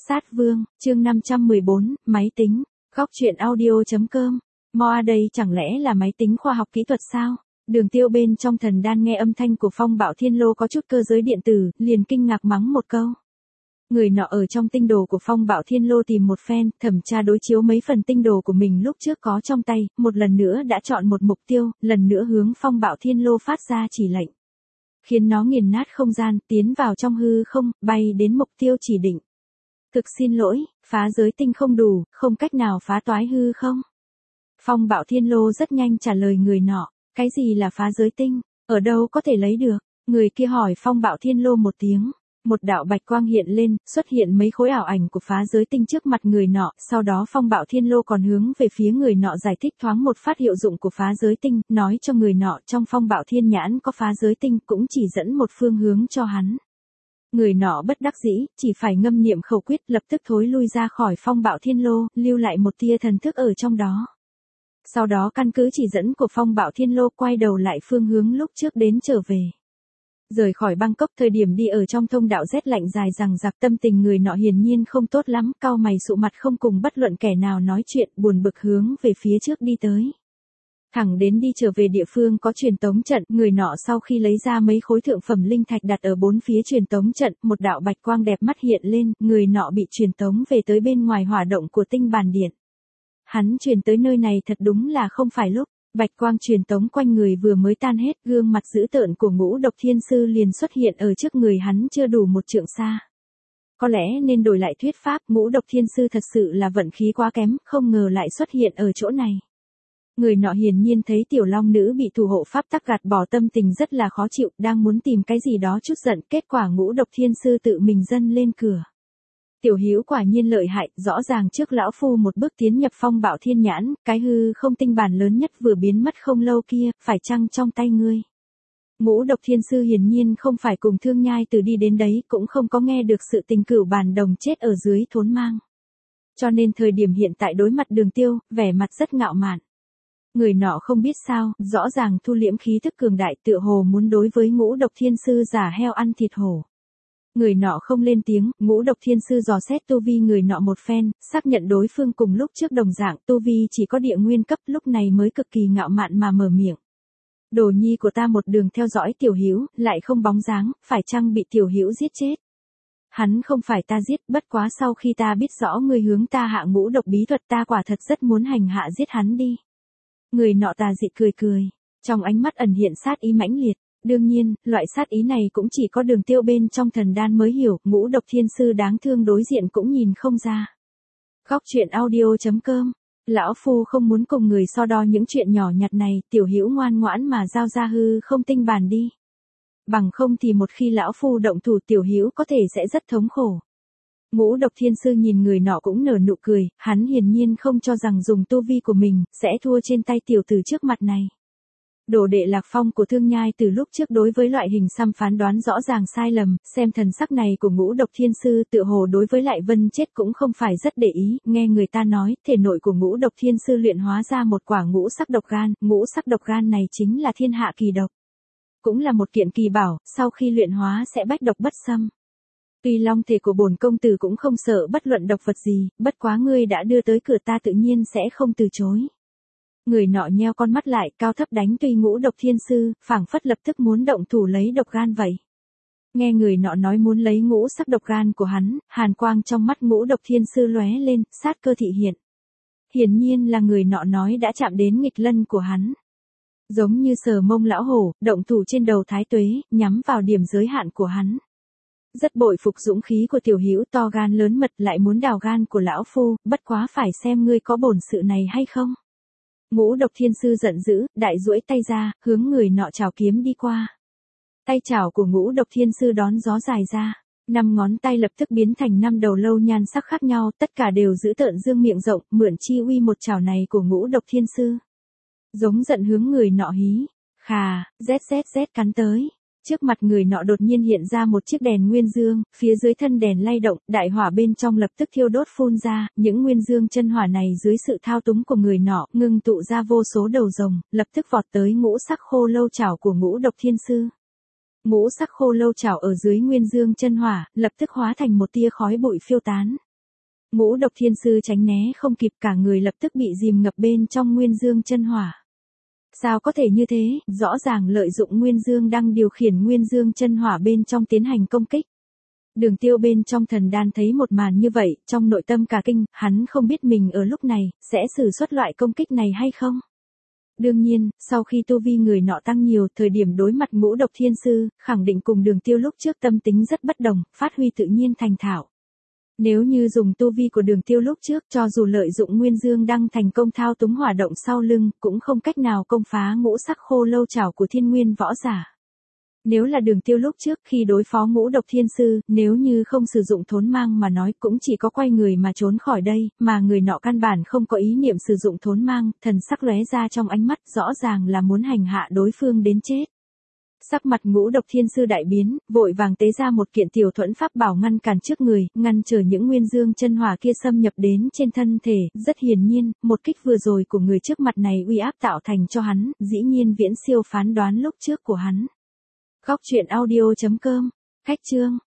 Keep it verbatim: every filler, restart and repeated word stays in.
Sát Vương, chương năm trăm mười bốn, máy tính, góc truyện audio.com. Moa đây chẳng lẽ là máy tính khoa học kỹ thuật sao? Đường Tiêu bên trong thần đan nghe âm thanh của Phong Bạo Thiên Lô có chút cơ giới điện tử, liền kinh ngạc mắng một câu. Người nọ ở trong tinh đồ của Phong Bạo Thiên Lô tìm một phen, thẩm tra đối chiếu mấy phần tinh đồ của mình lúc trước có trong tay, một lần nữa đã chọn một mục tiêu, lần nữa hướng Phong Bạo Thiên Lô phát ra chỉ lệnh. Khiến nó nghiền nát không gian, tiến vào trong hư không, bay đến mục tiêu chỉ định. Thực xin lỗi, phá giới tinh không đủ, không cách nào phá toái hư không? Phong Bạo Thiên Lô rất nhanh trả lời người nọ, cái gì là phá giới tinh, ở đâu có thể lấy được? Người kia hỏi Phong Bạo Thiên Lô một tiếng. Một đạo bạch quang hiện lên, xuất hiện mấy khối ảo ảnh của phá giới tinh trước mặt người nọ, sau đó Phong Bạo Thiên Lô còn hướng về phía người nọ giải thích thoáng một phát hiệu dụng của phá giới tinh, nói cho người nọ trong Phong Bạo Thiên Nhãn có phá giới tinh, cũng chỉ dẫn một phương hướng cho hắn. Người nọ bất đắc dĩ, chỉ phải ngâm niệm khẩu quyết, lập tức thối lui ra khỏi Phong Bạo Thiên Lô, lưu lại một tia thần thức ở trong đó. Sau đó căn cứ chỉ dẫn của Phong Bạo Thiên Lô quay đầu lại phương hướng lúc trước đến trở về. Rời khỏi Bangkok, thời điểm đi ở trong thông đạo rét lạnh dài dằng dặc, tâm tình người nọ hiển nhiên không tốt lắm, cau mày sụ mặt không cùng bất luận kẻ nào nói chuyện, buồn bực hướng về phía trước đi tới. Thẳng đến đi trở về địa phương có truyền tống trận, người nọ sau khi lấy ra mấy khối thượng phẩm linh thạch đặt ở bốn phía truyền tống trận, một đạo bạch quang đẹp mắt hiện lên, người nọ bị truyền tống về tới bên ngoài hỏa động của tinh bàn điện. Hắn truyền tới nơi này thật đúng là không phải lúc. Bạch quang truyền tống quanh người vừa mới tan hết, gương mặt dữ tợn của Ngũ Độc Thiên Sư liền xuất hiện ở trước người hắn chưa đủ một trượng xa. Có lẽ nên đổi lại thuyết pháp, Ngũ Độc Thiên Sư thật sự là vận khí quá kém, không ngờ lại xuất hiện ở chỗ này. Người nọ hiển nhiên thấy tiểu long nữ bị thủ hộ pháp tắc gạt bỏ, tâm tình rất là khó chịu, đang muốn tìm cái gì đó chút giận, kết quả Ngũ Độc Thiên Sư tự mình dâng lên cửa. Tiểu Hữu quả nhiên lợi hại, rõ ràng trước lão phu một bước tiến nhập Phong Bạo Thiên Nhãn, cái hư không tinh bản lớn nhất vừa biến mất không lâu kia, phải chăng trong tay ngươi? Ngũ Độc Thiên Sư hiển nhiên không phải cùng Thương Nhai Từ đi đến đấy, cũng không có nghe được sự tình cửu bản đồng chết ở dưới thốn mang. Cho nên thời điểm hiện tại đối mặt Đường Tiêu, vẻ mặt rất ngạo mạn. Người nọ không biết sao, rõ ràng thu liễm khí thức cường đại, tựa hồ muốn đối với Ngũ Độc Thiên Sư giả heo ăn thịt hổ. Người nọ không lên tiếng, Ngũ Độc Thiên Sư dò xét tu vi người nọ một phen, xác nhận đối phương cùng lúc trước đồng dạng, tu vi chỉ có địa nguyên cấp, lúc này mới cực kỳ ngạo mạn mà mở miệng. Đồ nhi của ta một đường theo dõi Tiểu Hữu, lại không bóng dáng, phải chăng bị Tiểu Hữu giết chết? Hắn không phải ta giết, bất quá sau khi ta biết rõ ngươi hướng ta hạ ngũ độc bí thuật, ta quả thật rất muốn hành hạ giết hắn đi. Người nọ tà dị cười cười, trong ánh mắt ẩn hiện sát ý mãnh liệt. Đương nhiên, loại sát ý này cũng chỉ có Đường Tiêu bên trong thần đan mới hiểu, Ngũ Độc Thiên Sư đáng thương đối diện cũng nhìn không ra. Góc truyện audio.com. Lão phu không muốn cùng người so đo những chuyện nhỏ nhặt này, Tiểu Hữu ngoan ngoãn mà giao ra hư không tinh bản đi. Bằng không thì một khi lão phu động thủ, Tiểu Hữu có thể sẽ rất thống khổ. Ngũ Độc Thiên Sư nhìn người nọ cũng nở nụ cười, hắn hiển nhiên không cho rằng dùng tu vi của mình sẽ thua trên tay tiểu tử trước mặt này. Đồ đệ Lạc Phong của Thương Nhai từ lúc trước đối với loại hình xăm phán đoán rõ ràng sai lầm, xem thần sắc này của Ngũ Độc Thiên Sư tựa hồ đối với Lại Vân chết cũng không phải rất để ý, nghe người ta nói, thể nội của Ngũ Độc Thiên Sư luyện hóa ra một quả ngũ sắc độc gan, ngũ sắc độc gan này chính là thiên hạ kỳ độc. Cũng là một kiện kỳ bảo, sau khi luyện hóa sẽ bách độc bất xâm. Tuy long thể của bổn công tử cũng không sợ bất luận độc vật gì, bất quá ngươi đã đưa tới cửa ta tự nhiên sẽ không từ chối. Người nọ nheo con mắt lại, cao thấp đánh Tuy Ngũ Độc Thiên Sư, phảng phất lập tức muốn động thủ lấy độc gan vậy. Nghe người nọ nói muốn lấy ngũ sắc độc gan của hắn, hàn quang trong mắt Ngũ Độc Thiên Sư lóe lên, sát cơ thị hiện. Hiển nhiên là người nọ nói đã chạm đến nghịch lân của hắn. Giống như sờ mông lão hổ, động thủ trên đầu thái tuế, nhắm vào điểm giới hạn của hắn. Rất bội phục dũng khí của Tiểu Hữu, to gan lớn mật lại muốn đào gan của lão phu, bất quá phải xem ngươi có bổn sự này hay không. Ngũ Độc Thiên Sư giận dữ, đại duỗi tay ra, hướng người nọ chảo kiếm đi qua. Tay chảo của Ngũ Độc Thiên Sư đón gió dài ra, năm ngón tay lập tức biến thành năm đầu lâu nhan sắc khác nhau, tất cả đều giữ tợn dương miệng rộng, mượn chi uy một chảo này của Ngũ Độc Thiên Sư. Giống giận hướng người nọ hí, khà, zzz cắn tới. Trước mặt người nọ đột nhiên hiện ra một chiếc đèn nguyên dương, phía dưới thân đèn lay động, đại hỏa bên trong lập tức thiêu đốt phun ra, những nguyên dương chân hỏa này dưới sự thao túng của người nọ, ngưng tụ ra vô số đầu rồng, lập tức vọt tới ngũ sắc khô lâu chảo của Ngũ Độc Thiên Sư. Ngũ sắc khô lâu chảo ở dưới nguyên dương chân hỏa, lập tức hóa thành một tia khói bụi phiêu tán. Ngũ độc thiên sư tránh né không kịp, cả người lập tức bị dìm ngập bên trong nguyên dương chân hỏa. Sao có thể như thế, rõ ràng lợi dụng nguyên dương đang điều khiển nguyên dương chân hỏa bên trong tiến hành công kích. Đường Tiêu bên trong thần đan thấy một màn như vậy, trong nội tâm cả kinh, hắn không biết mình ở lúc này, sẽ sử xuất loại công kích này hay không. Đương nhiên, sau khi tu vi người nọ tăng nhiều, thời điểm đối mặt ngũ độc thiên sư, khẳng định cùng Đường Tiêu lúc trước tâm tính rất bất đồng, phát huy tự nhiên thành thạo. Nếu như dùng tu vi của Đường Tiêu lúc trước, cho dù lợi dụng nguyên dương đăng thành công thao túng hỏa động sau lưng, cũng không cách nào công phá ngũ sắc khô lâu chảo của thiên nguyên võ giả. Nếu là Đường Tiêu lúc trước khi đối phó ngũ độc thiên sư, nếu như không sử dụng thốn mang mà nói cũng chỉ có quay người mà trốn khỏi đây, mà người nọ căn bản không có ý niệm sử dụng thốn mang, thần sắc lóe ra trong ánh mắt rõ ràng là muốn hành hạ đối phương đến chết. Sắc mặt ngũ độc thiên sư đại biến, vội vàng tế ra một kiện tiểu thuẫn pháp bảo ngăn cản trước người, ngăn trở những nguyên dương chân hỏa kia xâm nhập đến trên thân thể, rất hiển nhiên, một kích vừa rồi của người trước mặt này uy áp tạo thành cho hắn, dĩ nhiên viễn siêu phán đoán lúc trước của hắn. Góc truyện audio chấm com, cách chương